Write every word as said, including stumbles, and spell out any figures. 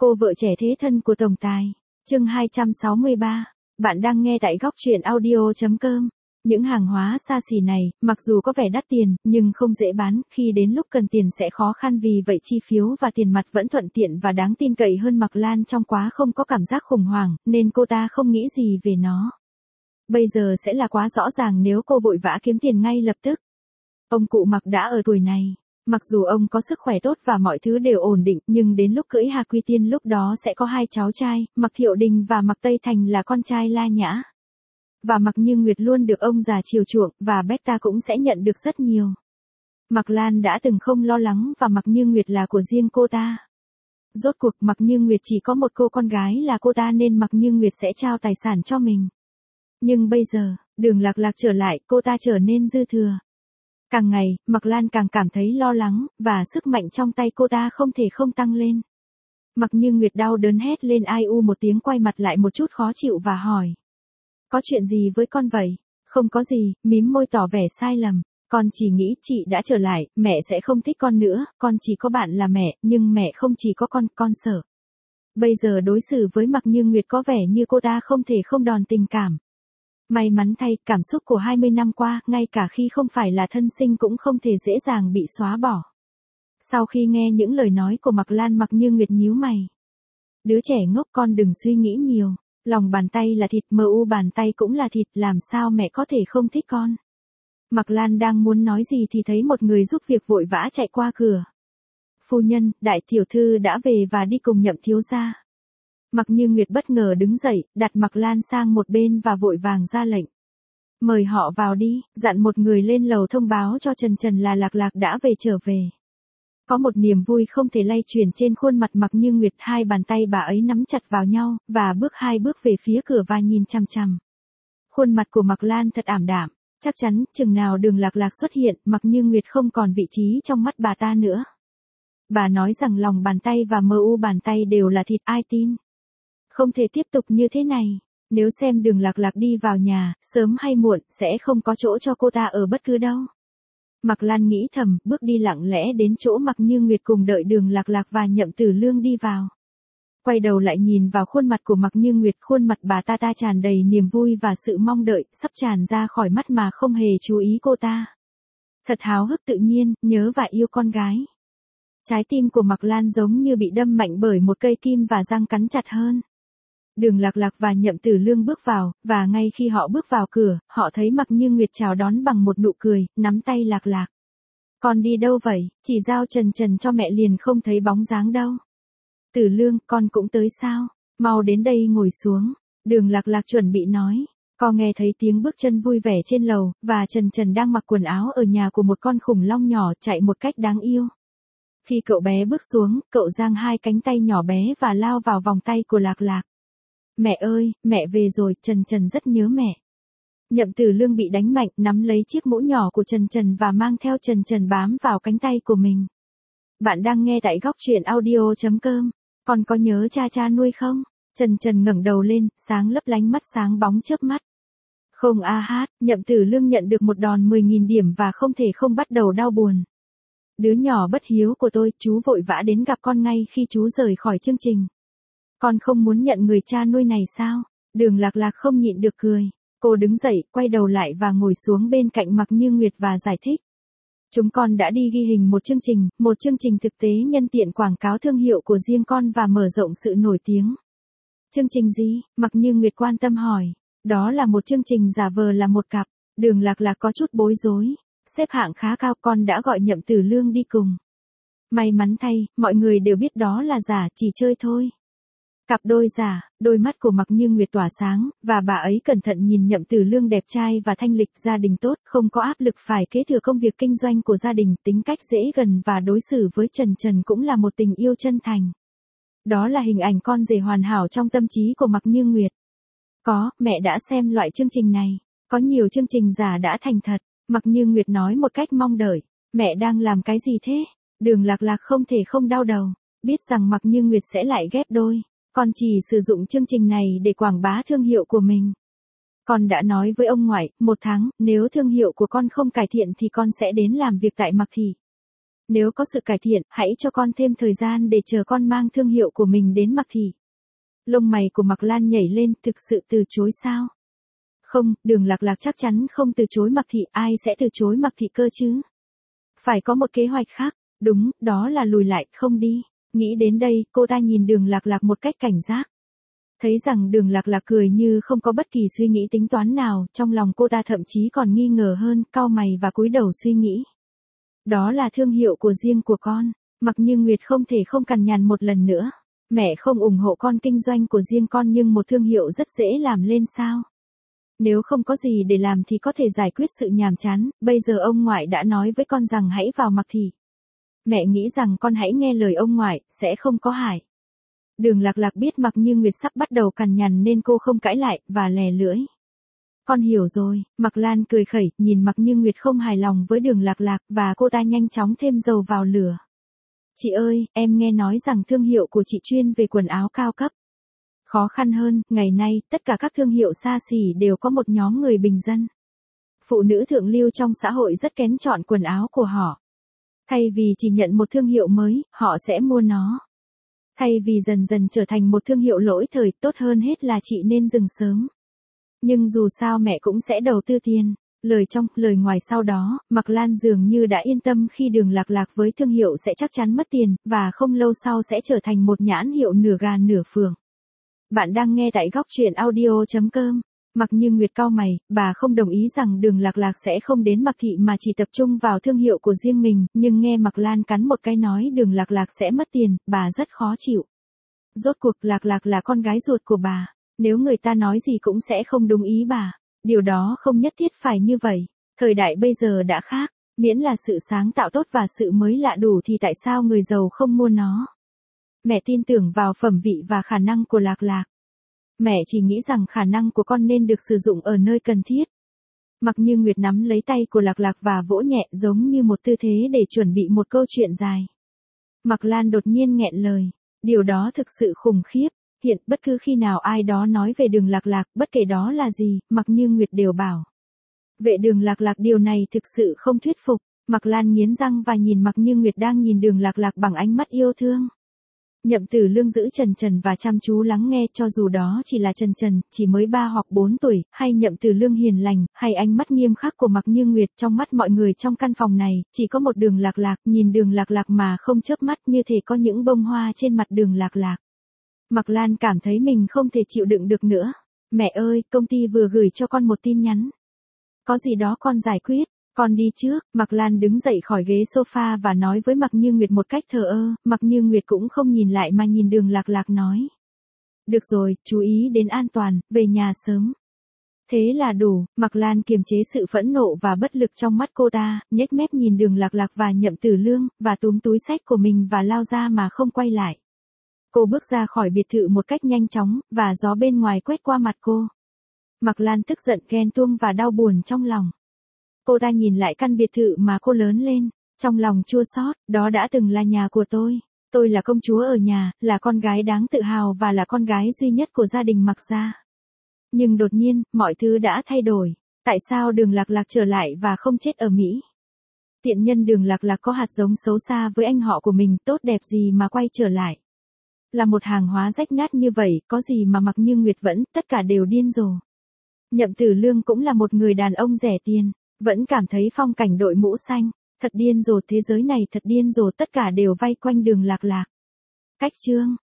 Cô vợ trẻ thế thân của tổng tài. Chương hai trăm sáu mươi ba. Bạn đang nghe tại góc truyện audio chấm com. Những hàng hóa xa xỉ này, mặc dù có vẻ đắt tiền, nhưng không dễ bán, khi đến lúc cần tiền sẽ khó khăn, vì vậy chi phiếu và tiền mặt vẫn thuận tiện và đáng tin cậy hơn. Mạc Lan trong quá không có cảm giác khủng hoảng, nên cô ta không nghĩ gì về nó. Bây giờ sẽ là quá rõ ràng nếu cô vội vã kiếm tiền ngay lập tức. Ông cụ Mạc đã ở tuổi này. Mặc dù ông có sức khỏe tốt và mọi thứ đều ổn định, nhưng đến lúc cưỡi Hà Quy Tiên lúc đó sẽ có hai cháu trai, Mạc Thiệu Đình và Mạc Tây Thành là con trai La Nhã. Và Mạc Như Nguyệt luôn được ông già chiều chuộng, và Beta cũng sẽ nhận được rất nhiều. Mạc Lan đã từng không lo lắng, và Mạc Như Nguyệt là của riêng cô ta. Rốt cuộc Mạc Như Nguyệt chỉ có một cô con gái là cô ta, nên Mạc Như Nguyệt sẽ trao tài sản cho mình. Nhưng bây giờ, Đường Lạc Lạc trở lại, cô ta trở nên dư thừa. Càng ngày, Mạc Lan càng cảm thấy lo lắng, và sức mạnh trong tay cô ta không thể không tăng lên. Mạc Như Nguyệt đau đớn hét lên ai u một tiếng, quay mặt lại một chút khó chịu và hỏi. Có chuyện gì với con vậy? Không có gì, mím môi tỏ vẻ sai lầm. Con chỉ nghĩ chị đã trở lại, mẹ sẽ không thích con nữa, con chỉ có bạn là mẹ, nhưng mẹ không chỉ có con, con sợ. Bây giờ đối xử với Mạc Như Nguyệt có vẻ như cô ta không thể không đòn tình cảm. May mắn thay, cảm xúc của hai mươi năm qua, ngay cả khi không phải là thân sinh cũng không thể dễ dàng bị xóa bỏ. Sau khi nghe những lời nói của Mạc Lan, Mạc Như Nguyệt nhíu mày. Đứa trẻ ngốc, con đừng suy nghĩ nhiều. Lòng bàn tay là thịt, mờ u bàn tay cũng là thịt, làm sao mẹ có thể không thích con. Mạc Lan đang muốn nói gì thì thấy một người giúp việc vội vã chạy qua cửa. Phu nhân, đại tiểu thư đã về và đi cùng Nhậm thiếu gia. Mạc Như Nguyệt bất ngờ đứng dậy, đặt Mạc Lan sang một bên và vội vàng ra lệnh. Mời họ vào đi, dặn một người lên lầu thông báo cho Trần Trần là Lạc Lạc đã về trở về. Có một niềm vui không thể lay chuyển trên khuôn mặt Mạc Như Nguyệt, hai bàn tay bà ấy nắm chặt vào nhau, và bước hai bước về phía cửa và nhìn chằm chằm. Khuôn mặt của Mạc Lan thật ảm đạm, chắc chắn, chừng nào Đường Lạc Lạc xuất hiện, Mạc Như Nguyệt không còn vị trí trong mắt bà ta nữa. Bà nói rằng lòng bàn tay và mờ u bàn tay đều là thịt, ai tin. Không thể tiếp tục như thế này, nếu xem Đường Lạc Lạc đi vào nhà, sớm hay muộn, sẽ không có chỗ cho cô ta ở bất cứ đâu. Mạc Lan nghĩ thầm, bước đi lặng lẽ đến chỗ Mạc Như Nguyệt cùng đợi Đường Lạc Lạc và Nhậm Tử Lương đi vào. Quay đầu lại nhìn vào khuôn mặt của Mạc Như Nguyệt, khuôn mặt bà ta ta tràn đầy niềm vui và sự mong đợi, sắp tràn ra khỏi mắt mà không hề chú ý cô ta. Thật háo hức, tự nhiên, nhớ và yêu con gái. Trái tim của Mạc Lan giống như bị đâm mạnh bởi một cây kim và răng cắn chặt hơn. Đường Lạc Lạc và Nhậm Tử Lương bước vào, và ngay khi họ bước vào cửa, họ thấy Mạc Như Nguyệt chào đón bằng một nụ cười, nắm tay Lạc Lạc. Con đi đâu vậy? Chỉ giao Trần Trần cho mẹ liền không thấy bóng dáng đâu. Tử Lương, con cũng tới sao? Mau đến đây ngồi xuống. Đường Lạc Lạc chuẩn bị nói. Con nghe thấy tiếng bước chân vui vẻ trên lầu, và Trần Trần đang mặc quần áo ở nhà của một con khủng long nhỏ, chạy một cách đáng yêu. Khi cậu bé bước xuống, cậu giang hai cánh tay nhỏ bé và lao vào vòng tay của Lạc Lạc. Mẹ ơi, mẹ về rồi, Trần Trần rất nhớ mẹ. Nhậm Tử Lương bị đánh mạnh, nắm lấy chiếc mũ nhỏ của Trần Trần và mang theo Trần Trần bám vào cánh tay của mình. Bạn đang nghe tại góc truyện audio chấm com. Con có nhớ cha cha nuôi không? Trần Trần ngẩng đầu lên, sáng lấp lánh mắt sáng bóng chớp mắt. Không a hát, Nhậm Tử Lương nhận được một đòn mười nghìn điểm và không thể không bắt đầu đau buồn. Đứa nhỏ bất hiếu của tôi, chú vội vã đến gặp con ngay khi chú rời khỏi chương trình. Con không muốn nhận người cha nuôi này sao? Đường Lạc Lạc không nhịn được cười. Cô đứng dậy, quay đầu lại và ngồi xuống bên cạnh Mạc Như Nguyệt và giải thích. Chúng con đã đi ghi hình một chương trình, một chương trình thực tế nhân tiện quảng cáo thương hiệu của riêng con và mở rộng sự nổi tiếng. Chương trình gì? Mạc Như Nguyệt quan tâm hỏi. Đó là một chương trình giả vờ là một cặp. Đường Lạc Lạc có chút bối rối. Xếp hạng khá cao, con đã gọi Nhậm Tử Lương đi cùng. May mắn thay, mọi người đều biết đó là giả, chỉ chơi thôi. Cặp đôi giả, đôi mắt của Mạc Như Nguyệt tỏa sáng, và bà ấy cẩn thận nhìn Nhậm Tử Lương đẹp trai và thanh lịch, gia đình tốt, không có áp lực phải kế thừa công việc kinh doanh của gia đình, tính cách dễ gần và đối xử với Trần Trần cũng là một tình yêu chân thành. Đó là hình ảnh con rể hoàn hảo trong tâm trí của Mạc Như Nguyệt. Có, mẹ đã xem loại chương trình này. Có nhiều chương trình giả đã thành thật. Mạc Như Nguyệt nói một cách mong đợi. Mẹ đang làm cái gì thế? Đường Lạc Lạc không thể không đau đầu. Biết rằng Mạc Như Nguyệt sẽ lại ghép đôi. Con chỉ sử dụng chương trình này để quảng bá thương hiệu của mình. Con đã nói với ông ngoại, một tháng, nếu thương hiệu của con không cải thiện thì con sẽ đến làm việc tại Mạc Thị. Nếu có sự cải thiện, hãy cho con thêm thời gian để chờ con mang thương hiệu của mình đến Mạc Thị. Lông mày của Mạc Lan nhảy lên, thực sự từ chối sao? Không, Đường Lạc Lạc chắc chắn không từ chối Mạc Thị, ai sẽ từ chối Mạc Thị cơ chứ? Phải có một kế hoạch khác, đúng, đó là lùi lại, không đi. Nghĩ đến đây, cô ta nhìn Đường Lạc Lạc một cách cảnh giác. Thấy rằng Đường Lạc Lạc cười như không có bất kỳ suy nghĩ tính toán nào, trong lòng cô ta thậm chí còn nghi ngờ hơn, cau mày và cúi đầu suy nghĩ. Đó là thương hiệu của riêng của con, Mạc Như Nguyệt không thể không cằn nhằn một lần nữa. Mẹ không ủng hộ con kinh doanh của riêng con nhưng một thương hiệu rất dễ làm lên sao? Nếu không có gì để làm thì có thể giải quyết sự nhàm chán, bây giờ ông ngoại đã nói với con rằng hãy vào Mạc Thị. Mẹ nghĩ rằng con hãy nghe lời ông ngoại, sẽ không có hại. Đường Lạc Lạc biết Mạc Như Nguyệt sắp bắt đầu cằn nhằn nên cô không cãi lại, và lè lưỡi. Con hiểu rồi, Mạc Lan cười khẩy, nhìn Mạc Như Nguyệt không hài lòng với Đường Lạc Lạc, và cô ta nhanh chóng thêm dầu vào lửa. Chị ơi, em nghe nói rằng thương hiệu của chị chuyên về quần áo cao cấp. Khó khăn hơn, ngày nay, tất cả các thương hiệu xa xỉ đều có một nhóm người bình dân. Phụ nữ thượng lưu trong xã hội rất kén chọn quần áo của họ. Thay vì chỉ nhận một thương hiệu mới, họ sẽ mua nó. Thay vì dần dần trở thành một thương hiệu lỗi thời, tốt hơn hết là chị nên dừng sớm. Nhưng dù sao mẹ cũng sẽ đầu tư tiền. Lời trong, lời ngoài sau đó, Mạc Lan dường như đã yên tâm khi Đường Lạc Lạc với thương hiệu sẽ chắc chắn mất tiền, và không lâu sau sẽ trở thành một nhãn hiệu nửa gà nửa phường. Bạn đang nghe tại góc truyện audio chấm com. Mạc Như Nguyệt cau mày, bà không đồng ý rằng Đường Lạc Lạc sẽ không đến Mạc Thị mà chỉ tập trung vào thương hiệu của riêng mình, nhưng nghe Mạc Lan cắn một cái nói Đường Lạc Lạc sẽ mất tiền, bà rất khó chịu. Rốt cuộc Lạc Lạc là con gái ruột của bà, nếu người ta nói gì cũng sẽ không đúng ý bà. Điều đó không nhất thiết phải như vậy, thời đại bây giờ đã khác, miễn là sự sáng tạo tốt và sự mới lạ đủ thì tại sao người giàu không mua nó. Mẹ tin tưởng vào phẩm vị và khả năng của Lạc Lạc. Mẹ chỉ nghĩ rằng khả năng của con nên được sử dụng ở nơi cần thiết. Mạc Như Nguyệt nắm lấy tay của Lạc Lạc và vỗ nhẹ giống như một tư thế để chuẩn bị một câu chuyện dài. Mạc Lan đột nhiên nghẹn lời, điều đó thực sự khủng khiếp. Hiện bất cứ khi nào ai đó nói về Đường Lạc Lạc, bất kể đó là gì, Mạc Như Nguyệt đều bảo. Vệ Đường Lạc Lạc điều này thực sự không thuyết phục. Mạc Lan nghiến răng và nhìn Mạc Như Nguyệt đang nhìn Đường Lạc Lạc bằng ánh mắt yêu thương. Nhậm Tử Lương giữ trần trần và chăm chú lắng nghe, cho dù đó chỉ là trần trần, chỉ mới ba hoặc bốn tuổi, hay Nhậm Tử Lương hiền lành, hay ánh mắt nghiêm khắc của Mạc Như Nguyệt, trong mắt mọi người trong căn phòng này, chỉ có một Đường Lạc Lạc, nhìn Đường Lạc Lạc mà không chớp mắt như thể có những bông hoa trên mặt Đường Lạc Lạc. Mạc Lan cảm thấy mình không thể chịu đựng được nữa. Mẹ ơi, công ty vừa gửi cho con một tin nhắn. Có gì đó con giải quyết, con đi trước. Mạc Lan đứng dậy khỏi ghế sofa và nói với Mạc Như Nguyệt một cách thờ ơ. Mạc Như Nguyệt cũng không nhìn lại mà nhìn Đường Lạc Lạc nói. Được rồi, chú ý đến an toàn, về nhà sớm. Thế là đủ. Mạc Lan kiềm chế sự phẫn nộ và bất lực trong mắt cô ta, nhếch mép nhìn Đường Lạc Lạc và Nhậm Tử Lương, và túm túi xách của mình và lao ra mà không quay lại. Cô bước ra khỏi biệt thự một cách nhanh chóng, và gió bên ngoài quét qua mặt cô. Mạc Lan tức giận, ghen tuông và đau buồn trong lòng. Cô ta nhìn lại căn biệt thự mà cô lớn lên, trong lòng chua xót, đó đã từng là nhà của tôi. Tôi là công chúa ở nhà, là con gái đáng tự hào và là con gái duy nhất của gia đình Mạc gia. Nhưng đột nhiên, mọi thứ đã thay đổi. Tại sao Đường Lạc Lạc trở lại và không chết ở Mỹ? Tiện nhân Đường Lạc Lạc có hạt giống xấu xa với anh họ của mình, tốt đẹp gì mà quay trở lại? Là một hàng hóa rách nát như vậy, có gì mà Mạc Như Nguyệt vẫn, tất cả đều điên rồ. Nhậm Tử Lương cũng là một người đàn ông rẻ tiền, vẫn cảm thấy phong cảnh đội mũ xanh, thật điên rồ, thế giới này thật điên rồ, tất cả đều vây quanh Đường Lạc Lạc. Cách chương